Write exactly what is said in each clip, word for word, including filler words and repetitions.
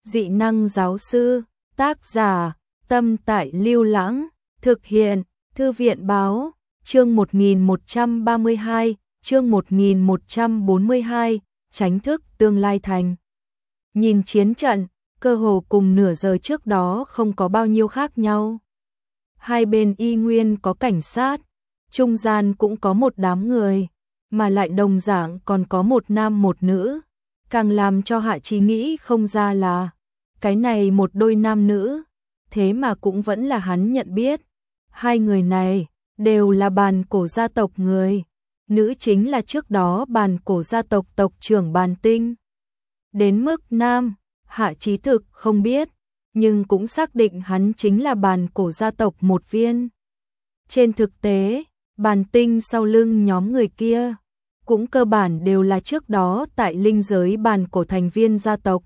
dị năng giáo sư, tác giả, Tâm Tại Lưu Lãng, thực hiện, Thư viện báo, chương một nghìn một trăm ba mươi hai, chương một nghìn một trăm bốn mươi hai, tránh thức tương lai thành. Nhìn chiến trận, cơ hồ cùng nửa giờ trước đó không có bao nhiêu khác nhau. Hai bên y nguyên có cảnh sát, trung gian cũng có một đám người, mà lại đồng dạng còn có một nam một nữ. Càng làm cho Hạ Chí nghĩ không ra là, cái này một đôi nam nữ, thế mà cũng vẫn là hắn nhận biết. Hai người này, đều là Bàn Cổ gia tộc người, nữ chính là trước đó Bàn Cổ gia tộc tộc trưởng Bàn Tinh. Đến mức nam, Hạ Chí thực không biết, nhưng cũng xác định hắn chính là Bàn Cổ gia tộc một viên. Trên thực tế, Bàn Tinh sau lưng nhóm người kia, cũng cơ bản đều là trước đó tại linh giới Bàn Cổ thành viên gia tộc.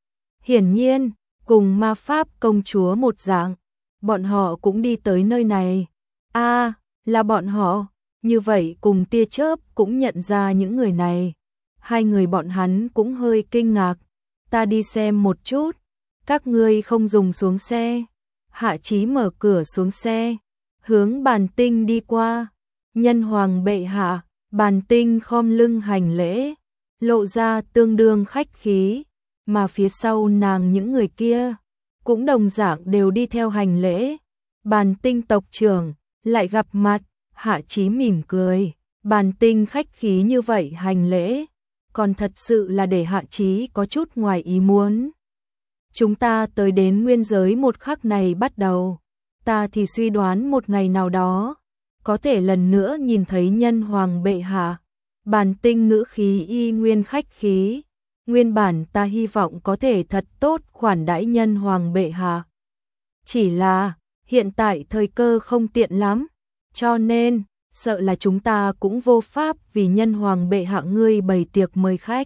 Hiển nhiên, cùng ma pháp công chúa một dạng, bọn họ cũng đi tới nơi này. A, à, là bọn họ, như vậy cùng tia chớp cũng nhận ra những người này. Hai người bọn hắn cũng hơi kinh ngạc. Ta đi xem một chút, các ngươi không dùng xuống xe. Hạ Chí mở cửa xuống xe, hướng Bàn Tinh đi qua. Nhân hoàng bệ hạ, Bàn Tinh khom lưng hành lễ, lộ ra tương đương khách khí, mà phía sau nàng những người kia cũng đồng dạng đều đi theo hành lễ. Bàn Tinh tộc trưởng lại gặp mặt, Hạ Chí mỉm cười, Bàn Tinh khách khí như vậy hành lễ, còn thật sự là để Hạ Chí có chút ngoài ý muốn. Chúng ta tới đến nguyên giới một khắc này bắt đầu, ta thì suy đoán một ngày nào đó có thể lần nữa nhìn thấy nhân hoàng bệ hạ. Bàn Tinh ngữ khí y nguyên khách khí, nguyên bản ta hy vọng có thể thật tốt khoản đãi nhân hoàng bệ hạ. Chỉ là, hiện tại thời cơ không tiện lắm, cho nên, sợ là chúng ta cũng vô pháp vì nhân hoàng bệ hạ ngươi bày tiệc mời khách.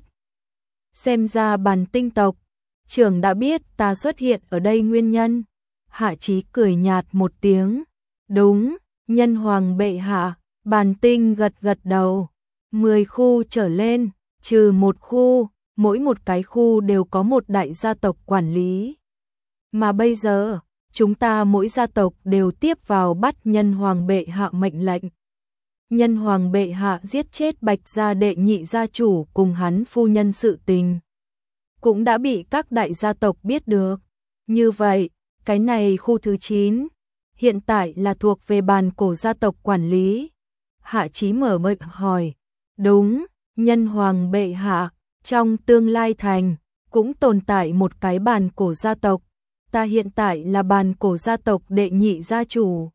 Xem ra Bàn Tinh tộc trưởng đã biết ta xuất hiện ở đây nguyên nhân. Hạ Chí cười nhạt một tiếng, đúng, nhân hoàng bệ hạ. Bàn Tinh gật gật đầu, mười khu trở lên, trừ một khu, mỗi một cái khu đều có một đại gia tộc quản lý. Mà bây giờ, chúng ta mỗi gia tộc đều tiếp vào bắt nhân hoàng bệ hạ mệnh lệnh. Nhân hoàng bệ hạ giết chết Bạch gia đệ nhị gia chủ cùng hắn phu nhân sự tình, cũng đã bị các đại gia tộc biết được. Như vậy, cái này khu thứ chín, hiện tại là thuộc về Bàn Cổ gia tộc quản lý. Hạ Chí mở miệng hỏi, đúng, nhân hoàng bệ hạ, trong tương lai thành, cũng tồn tại một cái Bàn Cổ gia tộc. Ta hiện tại là Bàn Cổ gia tộc đệ nhị gia chủ.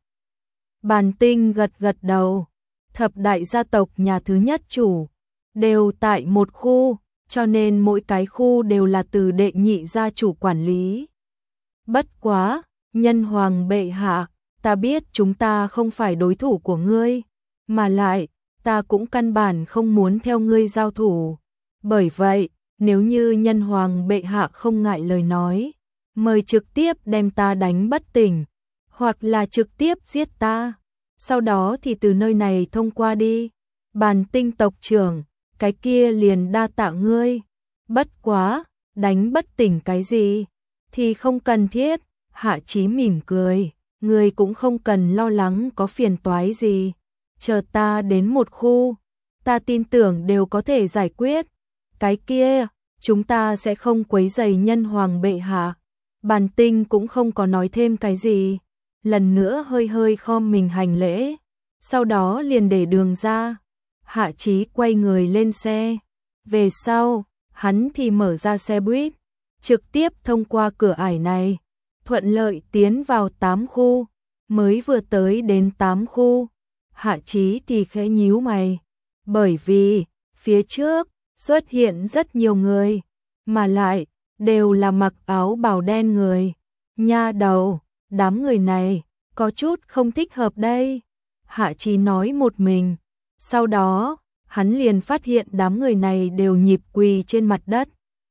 Bàn Tinh gật gật đầu, thập đại gia tộc nhà thứ nhất chủ, đều tại một khu, cho nên mỗi cái khu đều là từ đệ nhị gia chủ quản lý. Bất quá, nhân hoàng bệ hạ, ta biết chúng ta không phải đối thủ của ngươi, mà lại, ta cũng căn bản không muốn theo ngươi giao thủ. Bởi vậy, nếu như nhân hoàng bệ hạ không ngại lời nói, mời trực tiếp đem ta đánh bất tỉnh, hoặc là trực tiếp giết ta, sau đó thì từ nơi này thông qua đi. Bàn Tinh tộc trưởng, cái kia liền đa tạ ngươi. Bất quá, đánh bất tỉnh cái gì thì không cần thiết. Hạ Chí mỉm cười, ngươi cũng không cần lo lắng có phiền toái gì. Chờ ta đến một khu, ta tin tưởng đều có thể giải quyết. Cái kia, chúng ta sẽ không quấy rầy nhân hoàng bệ hạ. Bàn Tinh cũng không có nói thêm cái gì, lần nữa hơi hơi khom mình hành lễ, sau đó liền để đường ra. Hạ Chí quay người lên xe, về sau, hắn thì mở ra xe buýt, trực tiếp thông qua cửa ải này, thuận lợi tiến vào tám khu. Mới vừa tới đến tám khu, Hạ Chí thì khẽ nhíu mày, bởi vì phía trước xuất hiện rất nhiều người, mà lại đều là mặc áo bào đen người. Nha đầu, đám người này có chút không thích hợp đây. Hạ Chí nói một mình, sau đó hắn liền phát hiện đám người này đều nhịp quỳ trên mặt đất.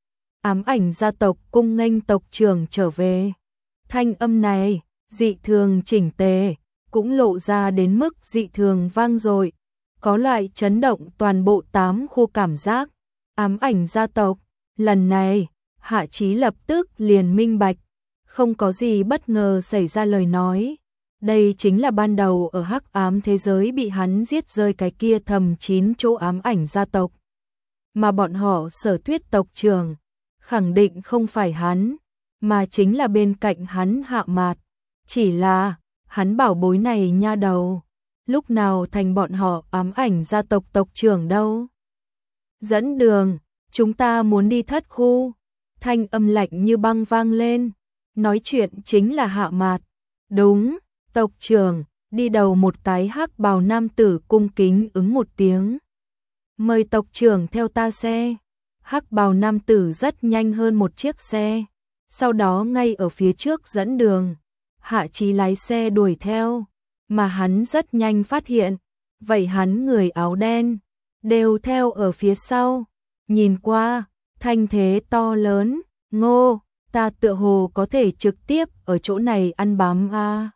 Ám Ảnh gia tộc cung nghênh tộc trưởng trở về. Thanh âm này dị thường chỉnh tề, cũng lộ ra đến mức dị thường vang dội, có loại chấn động toàn bộ tám khu cảm giác. Ám Ảnh gia tộc, lần này Hạ Chí lập tức liền minh bạch, không có gì bất ngờ xảy ra lời nói. Đây chính là ban đầu ở hắc ám thế giới bị hắn giết rơi cái kia thầm chín chỗ ám ảnh gia tộc. Mà bọn họ Sở Tuyết tộc trưởng, khẳng định không phải hắn, mà chính là bên cạnh hắn Hạ Mạt. Chỉ là, hắn bảo bối này nha đầu, lúc nào thành bọn họ ám ảnh gia tộc tộc trưởng đâu. Dẫn đường, chúng ta muốn đi thất khu. Thanh âm lạnh như băng vang lên, nói chuyện chính là Hạ Mạt. Đúng, tộc trưởng, đi đầu một cái hắc bào nam tử cung kính ứng một tiếng. Mời tộc trưởng theo ta xe. Hắc bào nam tử rất nhanh hơn một chiếc xe, sau đó ngay ở phía trước dẫn đường. Hạ Chí lái xe đuổi theo, mà hắn rất nhanh phát hiện, vậy hắn người áo đen đều theo ở phía sau. Nhìn qua, thanh thế to lớn, Ngô, ta tựa hồ có thể trực tiếp ở chỗ này ăn bám a. À.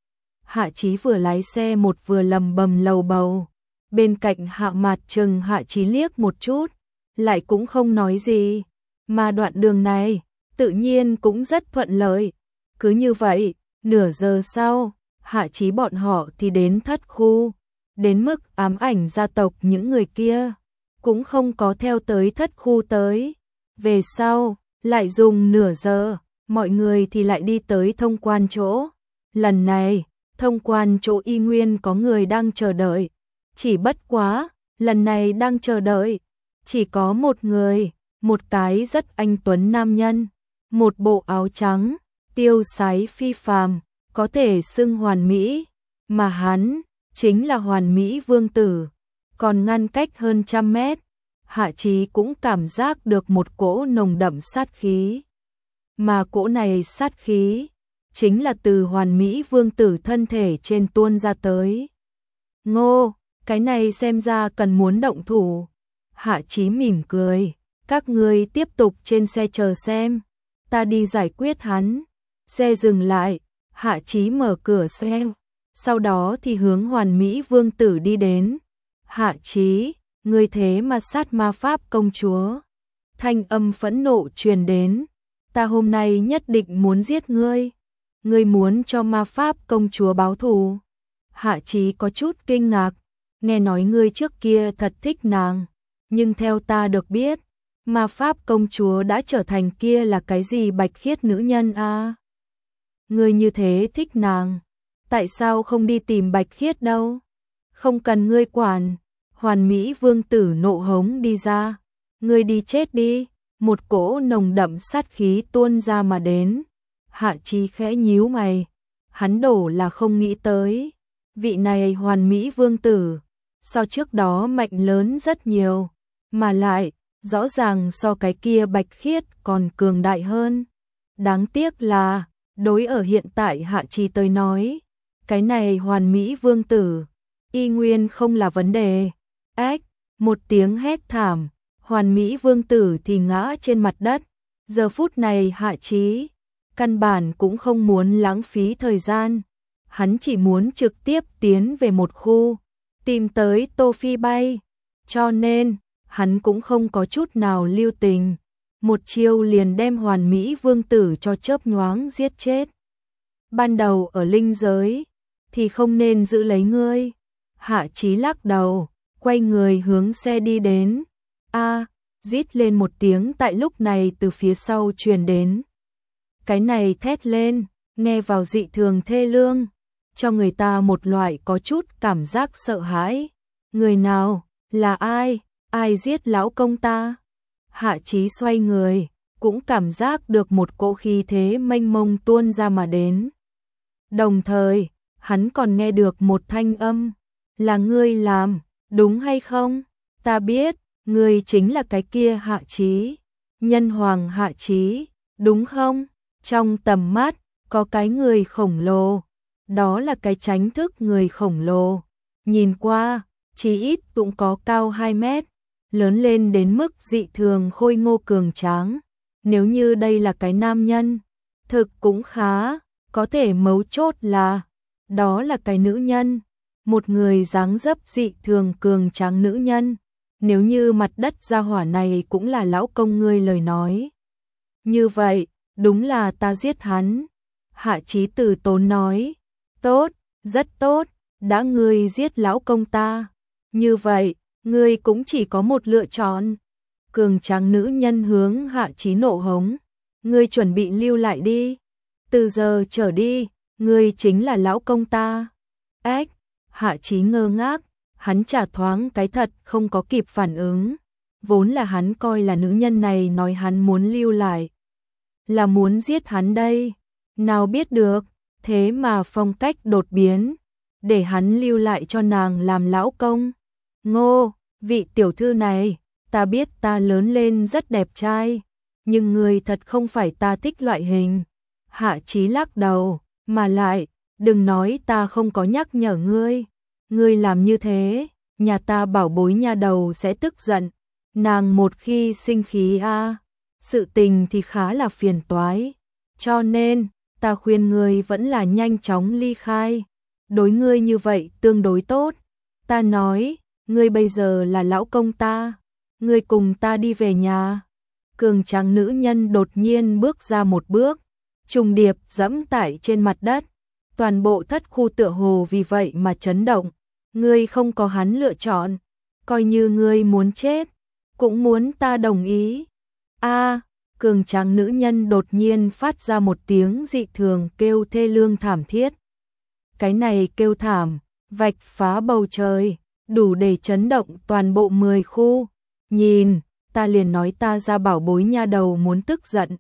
Hạ Chí vừa lái xe một vừa lầm bầm lầu bầu, bên cạnh Hạ Mạt chừng Hạ Chí liếc một chút, lại cũng không nói gì, mà đoạn đường này tự nhiên cũng rất thuận lợi. Cứ như vậy, nửa giờ sau, Hạ Chí bọn họ thì đến thất khu, đến mức ám ảnh gia tộc những người kia cũng không có theo tới thất khu tới. Về sau, lại dùng nửa giờ, mọi người thì lại đi tới thông quan chỗ. Lần này, thông quan chỗ y nguyên có người đang chờ đợi. Chỉ bất quá, lần này đang chờ đợi, chỉ có một người, một cái rất anh tuấn nam nhân, một bộ áo trắng, tiêu sái phi phàm, có thể xưng hoàn mỹ, mà hắn chính là Hoàn Mỹ Vương tử. Còn ngăn cách hơn trăm mét, Hạ Chí cũng cảm giác được một cỗ nồng đậm sát khí. Mà cỗ này sát khí chính là từ Hoàn Mỹ Vương tử thân thể trên tuôn ra tới. Ngô, cái này xem ra cần muốn động thủ. Hạ Chí mỉm cười, các ngươi tiếp tục trên xe chờ xem, ta đi giải quyết hắn. Xe dừng lại, Hạ Chí mở cửa xe, sau đó thì hướng Hoàn Mỹ Vương tử đi đến. Hạ Chí, ngươi thế mà sát ma pháp công chúa. Thanh âm phẫn nộ truyền đến, ta hôm nay nhất định muốn giết ngươi. Ngươi muốn cho ma pháp công chúa báo thù? Hạ Chí có chút kinh ngạc, nghe nói ngươi trước kia thật thích nàng, nhưng theo ta được biết, ma pháp công chúa đã trở thành kia là cái gì bạch khiết nữ nhân a? À? Ngươi như thế thích nàng, tại sao không đi tìm bạch khiết đâu? Không cần ngươi quản. Hoàn Mỹ Vương tử nộ hống đi ra, ngươi đi chết đi. Một cỗ nồng đậm sát khí tuôn ra mà đến. Hạ Chí khẽ nhíu mày, hắn đổ là không nghĩ tới, vị này Hoàn Mỹ Vương tử so trước đó mạnh lớn rất nhiều, mà lại rõ ràng so cái kia bạch khiết còn cường đại hơn. Đáng tiếc là đối ở hiện tại Hạ Chí tới nói, cái này Hoàn Mỹ Vương tử y nguyên không là vấn đề. Ách, một tiếng hét thảm, Hoàn Mỹ Vương tử thì ngã trên mặt đất. Giờ phút này Hạ Chí căn bản cũng không muốn lãng phí thời gian, hắn chỉ muốn trực tiếp tiến về một khu, tìm tới Tô Phi Bay, cho nên hắn cũng không có chút nào lưu tình, một chiêu liền đem Hoàn Mỹ Vương tử cho chớp nhoáng giết chết. Ban đầu ở linh giới thì không nên giữ lấy ngươi. Hạ Chí lắc đầu, quay người hướng xe đi đến. A, rít lên một tiếng tại lúc này từ phía sau truyền đến. Cái này thét lên, nghe vào dị thường thê lương, cho người ta một loại có chút cảm giác sợ hãi. Người nào, là ai, ai giết lão công ta? Hạ Chí xoay người, cũng cảm giác được một cỗ khí thế mênh mông tuôn ra mà đến. Đồng thời, hắn còn nghe được một thanh âm, là ngươi làm, đúng hay không? Ta biết, ngươi chính là cái kia Hạ Chí, nhân hoàng Hạ Chí, đúng không? Trong tầm mắt, có cái người khổng lồ, đó là cái chánh thức người khổng lồ. Nhìn qua, chí ít cũng có cao hai mét, lớn lên đến mức dị thường khôi ngô cường tráng. Nếu như đây là cái nam nhân, thực cũng khá, có thể mấu chốt là, đó là cái nữ nhân, một người dáng dấp dị thường cường tráng nữ nhân. Nếu như mặt đất gia hỏa này cũng là lão công ngươi lời nói, Như vậy, đúng là ta giết hắn. Hạ Chí từ tốn nói. Tốt, rất tốt, đã ngươi giết lão công ta. Như vậy, ngươi cũng chỉ có một lựa chọn. Cường tráng nữ nhân hướng Hạ Chí nộ hống. Ngươi chuẩn bị lưu lại đi. Từ giờ trở đi, ngươi chính là lão công ta. Ếch, Hạ Chí ngơ ngác, hắn trả thoáng cái thật không có kịp phản ứng. Vốn là hắn coi là nữ nhân này nói hắn muốn lưu lại. Là muốn giết hắn đây. Nào biết được, thế mà phong cách đột biến. Để hắn lưu lại cho nàng làm lão công. Ngô, vị tiểu thư này, ta biết ta lớn lên rất đẹp trai. Nhưng người thật không phải ta thích loại hình. Hạ Chí lắc đầu, mà lại, đừng nói ta không có nhắc nhở ngươi. Ngươi làm như thế, nhà ta bảo bối nha đầu sẽ tức giận. Nàng một khi sinh khí a, à, sự tình thì khá là phiền toái. Cho nên, ta khuyên ngươi vẫn là nhanh chóng ly khai. Đối ngươi như vậy tương đối tốt. Ta nói, ngươi bây giờ là lão công ta. Ngươi cùng ta đi về nhà. Cường tráng nữ nhân đột nhiên bước ra một bước. Trùng điệp dẫm tại trên mặt đất. Toàn bộ thất khu tựa hồ vì vậy mà chấn động. Ngươi không có hắn lựa chọn. Coi như ngươi muốn chết, cũng muốn ta đồng ý. A, cường tráng nữ nhân đột nhiên phát ra một tiếng dị thường kêu thê lương thảm thiết. Cái này kêu thảm, vạch phá bầu trời, đủ để chấn động toàn bộ mười khu. Nhìn, ta liền nói ta ra bảo bối nha đầu muốn tức giận.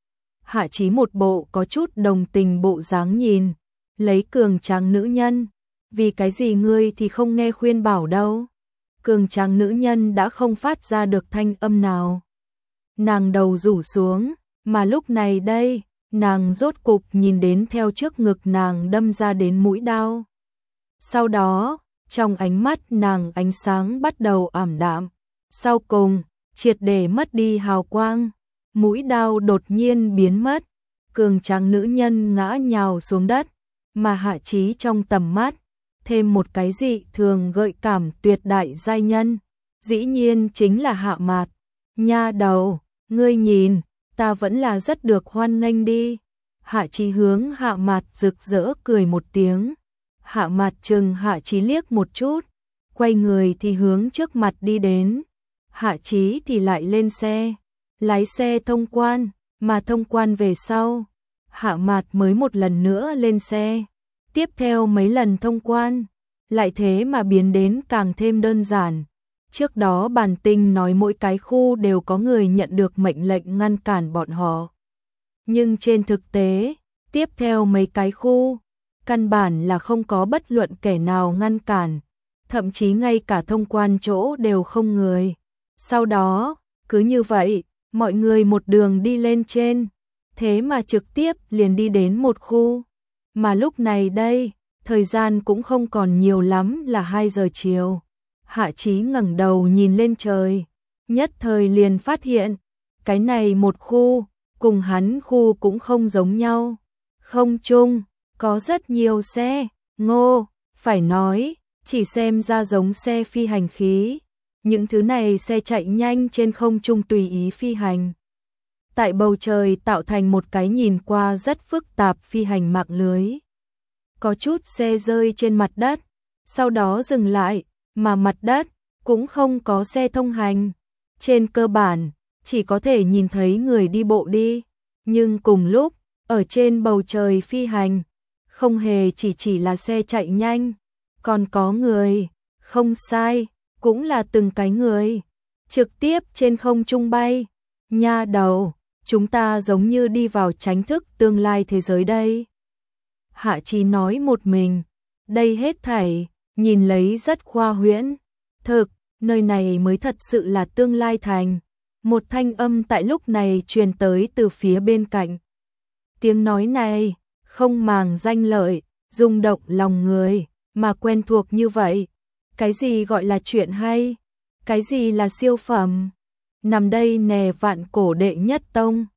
Hạ Chí một bộ có chút đồng tình bộ dáng nhìn, lấy cường tráng nữ nhân. Vì cái gì ngươi thì không nghe khuyên bảo đâu. Cường tráng nữ nhân đã không phát ra được thanh âm nào. Nàng đầu rủ xuống, mà lúc này đây, nàng rốt cục nhìn đến theo trước ngực nàng đâm ra đến mũi đao. Sau đó, trong ánh mắt nàng ánh sáng bắt đầu ảm đạm. Sau cùng, triệt để mất đi hào quang. Mũi đao đột nhiên biến mất. Cường tráng nữ nhân ngã nhào xuống đất, mà Hạ Chí trong tầm mắt thêm một cái dị thường gợi cảm tuyệt đại giai nhân, dĩ nhiên chính là Hạ Mạt. Nha đầu, ngươi nhìn, ta vẫn là rất được hoan nghênh đi. Hạ Chí hướng Hạ Mạt rực rỡ cười một tiếng. Hạ Mạt chừng Hạ Chí liếc một chút, quay người thì hướng trước mặt đi đến. Hạ Chí thì lại lên xe, lái xe thông quan, mà thông quan về sau, Hạ Mạt mới một lần nữa lên xe. Tiếp theo mấy lần thông quan, lại thế mà biến đến càng thêm đơn giản. Trước đó Bàn Tinh nói mỗi cái khu đều có người nhận được mệnh lệnh ngăn cản bọn họ. Nhưng trên thực tế, tiếp theo mấy cái khu, căn bản là không có bất luận kẻ nào ngăn cản. Thậm chí ngay cả thông quan chỗ đều không người. Sau đó, cứ như vậy, mọi người một đường đi lên trên. Thế mà trực tiếp liền đi đến một khu. Mà lúc này đây, thời gian cũng không còn nhiều lắm là hai giờ chiều. Hạ Chí ngẩng đầu nhìn lên trời, nhất thời liền phát hiện, cái này một khu, cùng hắn khu cũng không giống nhau. Không chung, có rất nhiều xe, ngô, phải nói, chỉ xem ra giống xe phi hành khí. Những thứ này xe chạy nhanh trên không trung tùy ý phi hành. Tại bầu trời tạo thành một cái nhìn qua rất phức tạp phi hành mạng lưới. Có chút xe rơi trên mặt đất, sau đó dừng lại, mà mặt đất cũng không có xe thông hành. Trên cơ bản, chỉ có thể nhìn thấy người đi bộ đi. Nhưng cùng lúc, ở trên bầu trời phi hành, không hề chỉ chỉ là xe chạy nhanh, còn có người, không sai, cũng là từng cái người, trực tiếp trên không trung bay. Nha đầu, chúng ta giống như đi vào tránh thức tương lai thế giới đây. Hạ Chí nói một mình, đây hết thảy, nhìn lấy rất khoa huyễn. Thực, nơi này mới thật sự là tương lai thành. Một thanh âm tại lúc này truyền tới từ phía bên cạnh. Tiếng nói này, không màng danh lợi, rung động lòng người, mà quen thuộc như vậy. Cái gì gọi là chuyện hay? Cái gì là siêu phẩm? Nằm đây nè vạn cổ đệ nhất tông.